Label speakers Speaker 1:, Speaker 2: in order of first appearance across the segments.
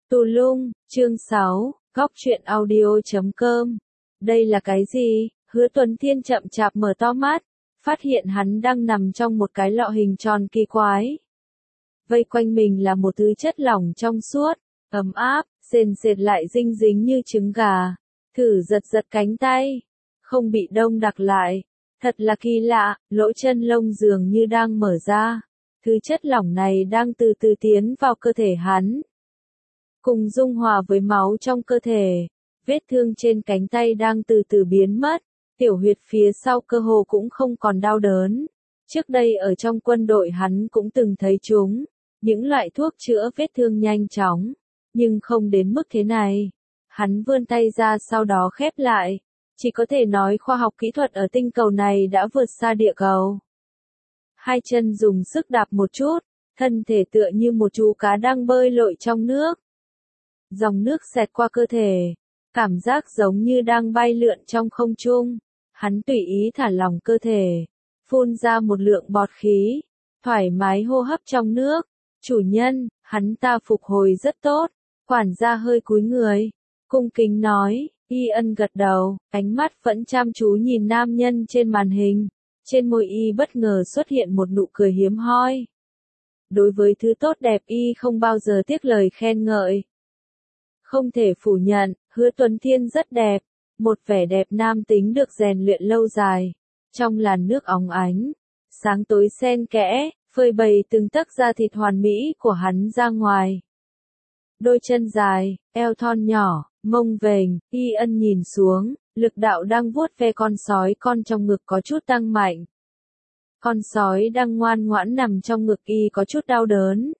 Speaker 1: Tù lung, chương 6, góc truyện audio.com. Đây là cái gì? Hứa Tuấn Thiên chậm chạp mở to mắt, phát hiện hắn đang nằm trong một cái lọ hình tròn kỳ quái. Vây quanh mình là một thứ chất lỏng trong suốt, ấm áp, sền sệt lại dinh dính như trứng gà. Thử giật giật cánh tay, không bị đông đặc lại. Thật là kỳ lạ, lỗ chân lông dường như đang mở ra. Thứ chất lỏng này đang từ từ tiến vào cơ thể hắn, cùng dung hòa với máu trong cơ thể. Vết thương trên cánh tay đang từ từ biến mất, tiểu huyệt phía sau cơ hồ cũng không còn đau đớn. Trước đây ở trong quân đội hắn cũng từng thấy chúng, những loại thuốc chữa vết thương nhanh chóng, nhưng không đến mức thế này. Hắn vươn tay ra sau đó khép lại. Chỉ có thể nói khoa học kỹ thuật ở tinh cầu này đã vượt xa địa cầu. Hai chân dùng sức đạp một chút, thân thể tựa như một chú cá đang bơi lội trong nước. Dòng nước xẹt qua cơ thể, cảm giác giống như đang bay lượn trong không trung. Hắn tùy ý thả lỏng cơ thể, phun ra một lượng bọt khí, thoải mái hô hấp trong nước. Chủ nhân, hắn ta phục hồi rất tốt. Quản gia hơi cúi người, cung kính nói. Ian gật đầu, ánh mắt vẫn chăm chú nhìn nam nhân trên màn hình. Trên môi y bất ngờ xuất hiện một nụ cười hiếm hoi. Đối với thứ tốt đẹp y không bao giờ tiếc lời khen ngợi. Không thể phủ nhận, Hứa Tuấn Thiên rất đẹp, một vẻ đẹp nam tính được rèn luyện lâu dài. Trong làn nước óng ánh, sáng tối xen kẽ, phơi bày từng tấc da thịt hoàn mỹ của hắn ra ngoài. Đôi chân dài, eo thon nhỏ, mông vềnh, Ian nhìn xuống, lực đạo đang vuốt ve con sói con trong ngực có chút tăng mạnh. Con sói đang ngoan ngoãn nằm trong ngực y có chút đau đớn.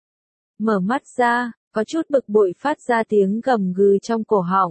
Speaker 1: Mở mắt ra, có chút bực bội phát ra tiếng gầm gừ trong cổ họng.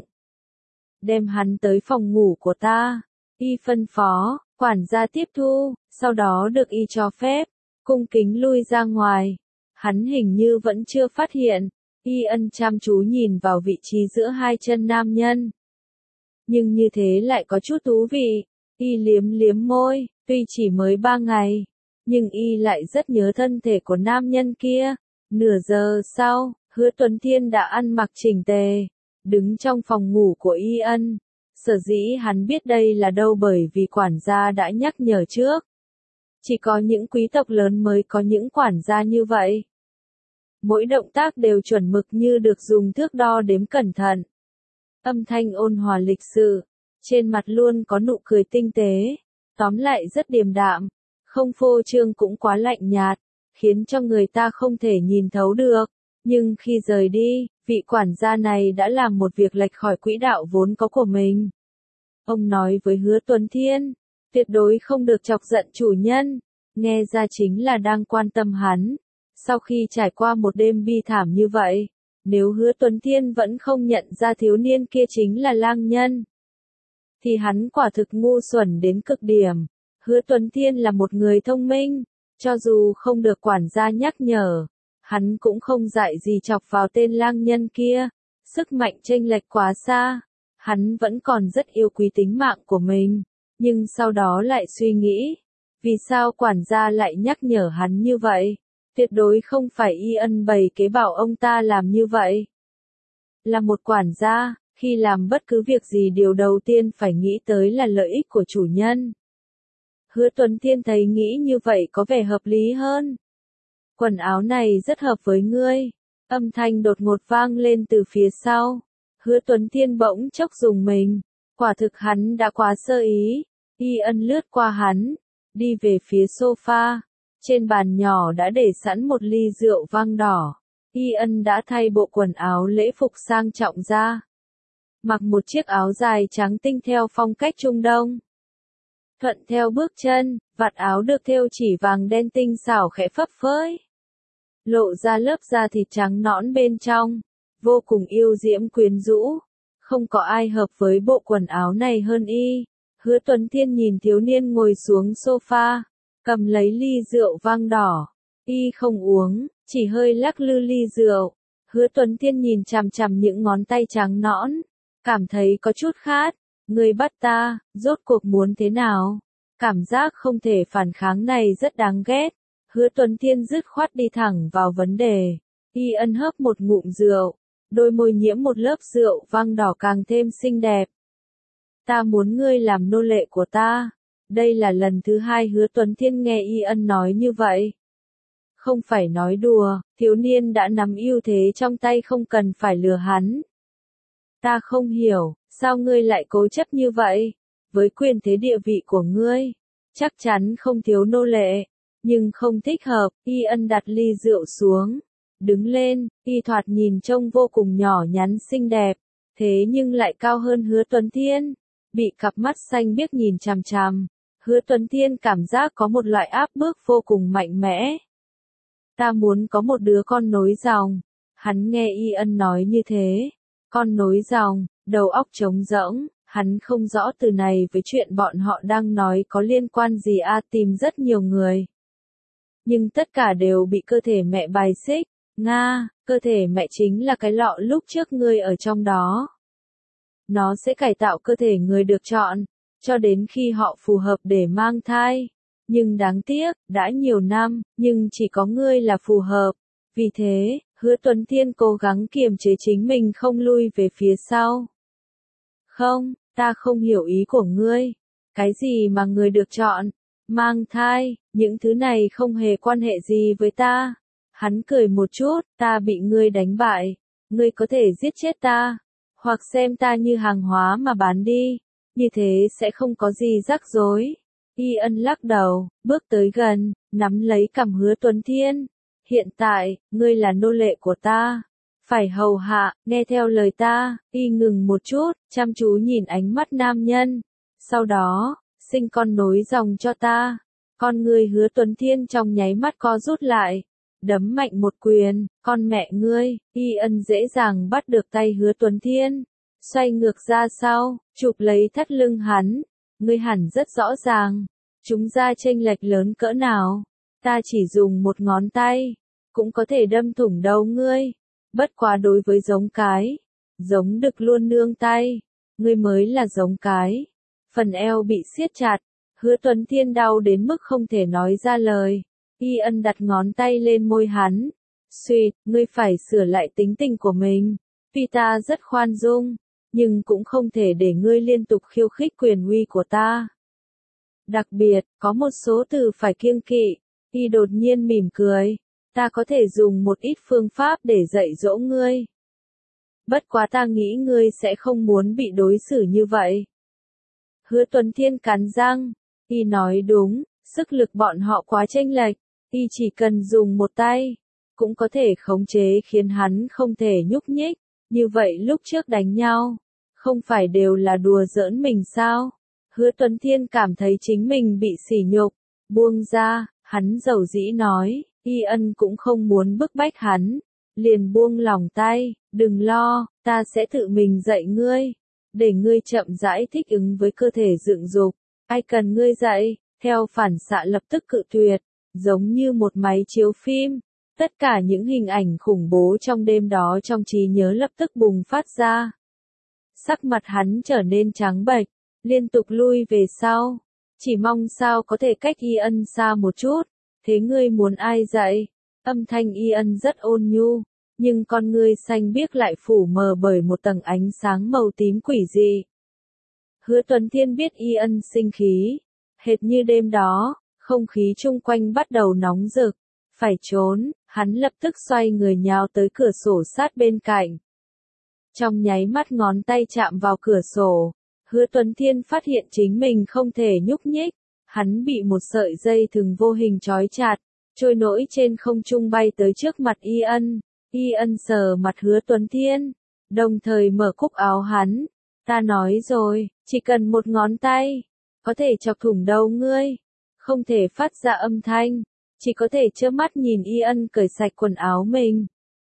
Speaker 1: Đem hắn tới phòng ngủ của ta. Y phân phó, quản gia tiếp thu, sau đó được y cho phép, cung kính lui ra ngoài. Hắn hình như vẫn chưa phát hiện. Ian chăm chú nhìn vào vị trí giữa hai chân nam nhân. Nhưng như thế lại có chút thú vị. Y liếm liếm môi, tuy chỉ mới 3 ngày, nhưng y lại rất nhớ thân thể của nam nhân kia. Nửa giờ sau, Hứa Tuấn Thiên đã ăn mặc chỉnh tề, đứng trong phòng ngủ của Ian. Sở dĩ hắn biết đây là đâu bởi vì quản gia đã nhắc nhở trước. Chỉ có những quý tộc lớn mới có những quản gia như vậy. Mỗi động tác đều chuẩn mực như được dùng thước đo đếm cẩn thận. Âm thanh ôn hòa lịch sự, trên mặt luôn có nụ cười tinh tế, tóm lại rất điềm đạm, không phô trương cũng quá lạnh nhạt, khiến cho người ta không thể nhìn thấu được. Nhưng khi rời đi, vị quản gia này đã làm một việc lệch khỏi quỹ đạo vốn có của mình. Ông nói với Hứa Tuấn Thiên, tuyệt đối không được chọc giận chủ nhân, nghe ra chính là đang quan tâm hắn. Sau khi trải qua một đêm bi thảm như vậy, nếu Hứa Tuấn Thiên vẫn không nhận ra thiếu niên kia chính là lang nhân, thì hắn quả thực ngu xuẩn đến cực điểm. Hứa Tuấn Thiên là một người thông minh, cho dù không được quản gia nhắc nhở, hắn cũng không dại gì chọc vào tên lang nhân kia. Sức mạnh chênh lệch quá xa, hắn vẫn còn rất yêu quý tính mạng của mình, nhưng sau đó lại suy nghĩ, vì sao quản gia lại nhắc nhở hắn như vậy? Tuyệt đối không phải Ian bày kế bảo ông ta làm như vậy. Là một quản gia, khi làm bất cứ việc gì điều đầu tiên phải nghĩ tới là lợi ích của chủ nhân. Hứa Tuấn Thiên thấy nghĩ như vậy có vẻ hợp lý hơn. Quần áo này rất hợp với ngươi. Âm thanh đột ngột vang lên từ phía sau. Hứa Tuấn Thiên bỗng chốc rùng mình. Quả thực hắn đã quá sơ ý. Ian lướt qua hắn, đi về phía sofa. Trên bàn nhỏ đã để sẵn một ly rượu vang đỏ. Ian đã thay bộ quần áo lễ phục sang trọng ra. Mặc một chiếc áo dài trắng tinh theo phong cách Trung Đông. Thuận theo bước chân, vạt áo được thêu chỉ vàng đen tinh xảo khẽ phấp phới. Lộ ra lớp da thịt trắng nõn bên trong, vô cùng yêu diễm quyến rũ. Không có ai hợp với bộ quần áo này hơn y. Hứa Tuấn Thiên nhìn thiếu niên ngồi xuống sofa, cầm lấy ly rượu vang đỏ. Y không uống, chỉ hơi lắc lư ly rượu. Hứa Tuấn Thiên nhìn chằm chằm những ngón tay trắng nõn, cảm thấy có chút khát. Ngươi bắt ta, rốt cuộc muốn thế nào? Cảm giác không thể phản kháng này rất đáng ghét. Hứa Tuấn Thiên dứt khoát đi thẳng vào vấn đề. Ian hớp một ngụm rượu, đôi môi nhiễm một lớp rượu vang đỏ càng thêm xinh đẹp. Ta muốn ngươi làm nô lệ của ta. Đây là lần thứ hai Hứa Tuấn Thiên nghe Y Ân nói như vậy. Không phải nói đùa, thiếu niên đã nắm ưu thế trong tay không cần phải lừa hắn. Ta không hiểu, sao ngươi lại cố chấp như vậy? Với quyền thế địa vị của ngươi, chắc chắn không thiếu nô lệ, nhưng không thích hợp. Y Ân đặt ly rượu xuống, đứng lên, y thoạt nhìn trông vô cùng nhỏ nhắn xinh đẹp, thế nhưng lại cao hơn Hứa Tuấn Thiên, bị cặp mắt xanh biếc nhìn chằm chằm. Hứa Tuấn Thiên cảm giác có một loại áp bức vô cùng mạnh mẽ. Ta muốn có một đứa con nối dòng. Hắn nghe Y Ân nói như thế. Con nối dòng, đầu óc trống rỗng, hắn không rõ từ này với chuyện bọn họ đang nói có liên quan gì tìm rất nhiều người. Nhưng tất cả đều bị cơ thể mẹ bài xích. Nga, cơ thể mẹ chính là cái lọ lúc trước ngươi ở trong đó. Nó sẽ cải tạo cơ thể người được chọn, cho đến khi họ phù hợp để mang thai. Nhưng đáng tiếc, đã nhiều năm, nhưng chỉ có ngươi là phù hợp. Vì thế, Hứa Tuấn Thiên cố gắng kiềm chế chính mình không lui về phía sau. Không, ta không hiểu ý của ngươi. Cái gì mà người được chọn? Mang thai, những thứ này không hề quan hệ gì với ta. Hắn cười một chút, ta bị ngươi đánh bại. Ngươi có thể giết chết ta, hoặc xem ta như hàng hóa mà bán đi. Như thế sẽ không có gì rắc rối. Y Ân lắc đầu, bước tới gần, nắm lấy cằm Hứa Tuấn Thiên. Hiện tại, ngươi là nô lệ của ta. Phải hầu hạ, nghe theo lời ta. Y ngừng một chút, chăm chú nhìn ánh mắt nam nhân. Sau đó, sinh con nối dòng cho ta. Con ngươi Hứa Tuấn Thiên trong nháy mắt co rút lại. Đấm mạnh một quyền, con mẹ ngươi. Y Ân dễ dàng bắt được tay Hứa Tuấn Thiên. Xoay ngược ra sau, chụp lấy thắt lưng hắn. Ngươi hẳn rất rõ ràng, chúng ta chênh lệch lớn cỡ nào. Ta chỉ dùng một ngón tay, cũng có thể đâm thủng đầu ngươi. Bất quá đối với giống cái, giống đực luôn nương tay. Ngươi mới là giống cái. Phần eo bị siết chặt, Hứa Tuấn Thiên đau đến mức không thể nói ra lời. Y Ân đặt ngón tay lên môi hắn. Suýt, ngươi phải sửa lại tính tình của mình. Vì ta rất khoan dung, nhưng cũng không thể để ngươi liên tục khiêu khích quyền uy của ta. Đặc biệt, có một số từ phải kiêng kỵ. Y đột nhiên mỉm cười. Ta có thể dùng một ít phương pháp để dạy dỗ ngươi. Bất quá ta nghĩ ngươi sẽ không muốn bị đối xử như vậy. Hứa Tuấn Thiên cắn răng. Y nói đúng, sức lực bọn họ quá chênh lệch. Y chỉ cần dùng một tay, cũng có thể khống chế khiến hắn không thể nhúc nhích. Như vậy lúc trước đánh nhau, không phải đều là đùa giỡn mình sao? Hứa Tuấn Thiên cảm thấy chính mình bị sỉ nhục. Buông ra, hắn dầu dĩ nói. Y Ân cũng không muốn bức bách hắn. Liền buông lòng tay. Đừng lo, ta sẽ tự mình dạy ngươi. Để ngươi chậm rãi thích ứng với cơ thể dựng dục. Ai cần ngươi dạy, theo phản xạ lập tức cự tuyệt. Giống như một máy chiếu phim. Tất cả những hình ảnh khủng bố trong đêm đó trong trí nhớ lập tức bùng phát ra. Sắc mặt hắn trở nên trắng bệch, liên tục lui về sau. Chỉ mong sao có thể cách Y Ân xa một chút. Thế ngươi muốn ai dạy? Âm thanh Y Ân rất ôn nhu, nhưng con ngươi xanh biếc lại phủ mờ bởi một tầng ánh sáng màu tím quỷ dị. Hứa Tuấn Thiên biết Y Ân sinh khí. Hệt như đêm đó, không khí chung quanh bắt đầu nóng rực. Phải trốn, hắn lập tức xoay người nhào tới cửa sổ sát bên cạnh. Trong nháy mắt ngón tay chạm vào cửa sổ, Hứa Tuấn Thiên phát hiện chính mình không thể nhúc nhích. Hắn bị một sợi dây thừng vô hình trói chặt, trôi nổi trên không trung bay tới trước mặt Y Ân. Y Ân sờ mặt Hứa Tuấn Thiên, đồng thời mở cúc áo hắn. Ta nói rồi, chỉ cần một ngón tay, có thể chọc thủng đầu ngươi. Không thể phát ra âm thanh, chỉ có thể trơ mắt nhìn Y Ân cởi sạch quần áo mình.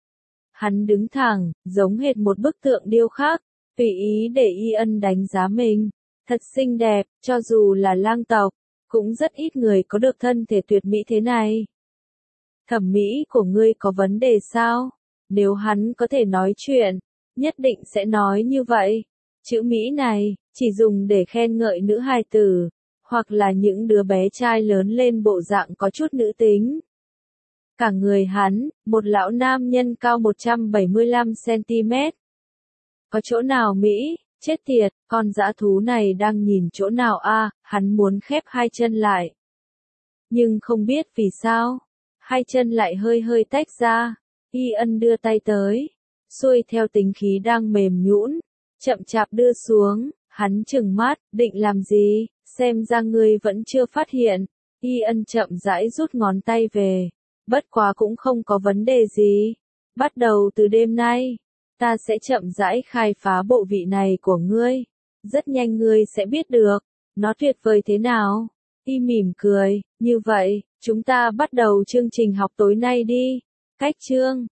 Speaker 1: Hắn đứng thẳng, giống hệt một bức tượng điêu khắc, tùy ý để Y Ân đánh giá mình. Thật xinh đẹp, cho dù là lang tộc, cũng rất ít người có được thân thể tuyệt mỹ thế này. Thẩm mỹ của ngươi có vấn đề sao? Nếu hắn có thể nói chuyện, nhất định sẽ nói như vậy. Chữ Mỹ này, chỉ dùng để khen ngợi nữ hài tử, hoặc là những đứa bé trai lớn lên bộ dạng có chút nữ tính. Cả người hắn, một lão nam nhân cao 175cm. Có chỗ nào Mỹ, chết tiệt, con dã thú này đang nhìn chỗ nào a? Hắn muốn khép hai chân lại. Nhưng không biết vì sao, hai chân lại hơi hơi tách ra. Ian đưa tay tới, xuôi theo tính khí đang mềm nhũn, chậm chạp đưa xuống, hắn trừng mắt, định làm gì, xem ra ngươi vẫn chưa phát hiện. Ian chậm rãi rút ngón tay về, bất quá cũng không có vấn đề gì. Bắt đầu từ đêm nay, ta sẽ chậm rãi khai phá bộ vị này của ngươi. Rất nhanh ngươi sẽ biết được, nó tuyệt vời thế nào. Y mỉm cười, như vậy, chúng ta bắt đầu chương trình học tối nay đi. Cách chương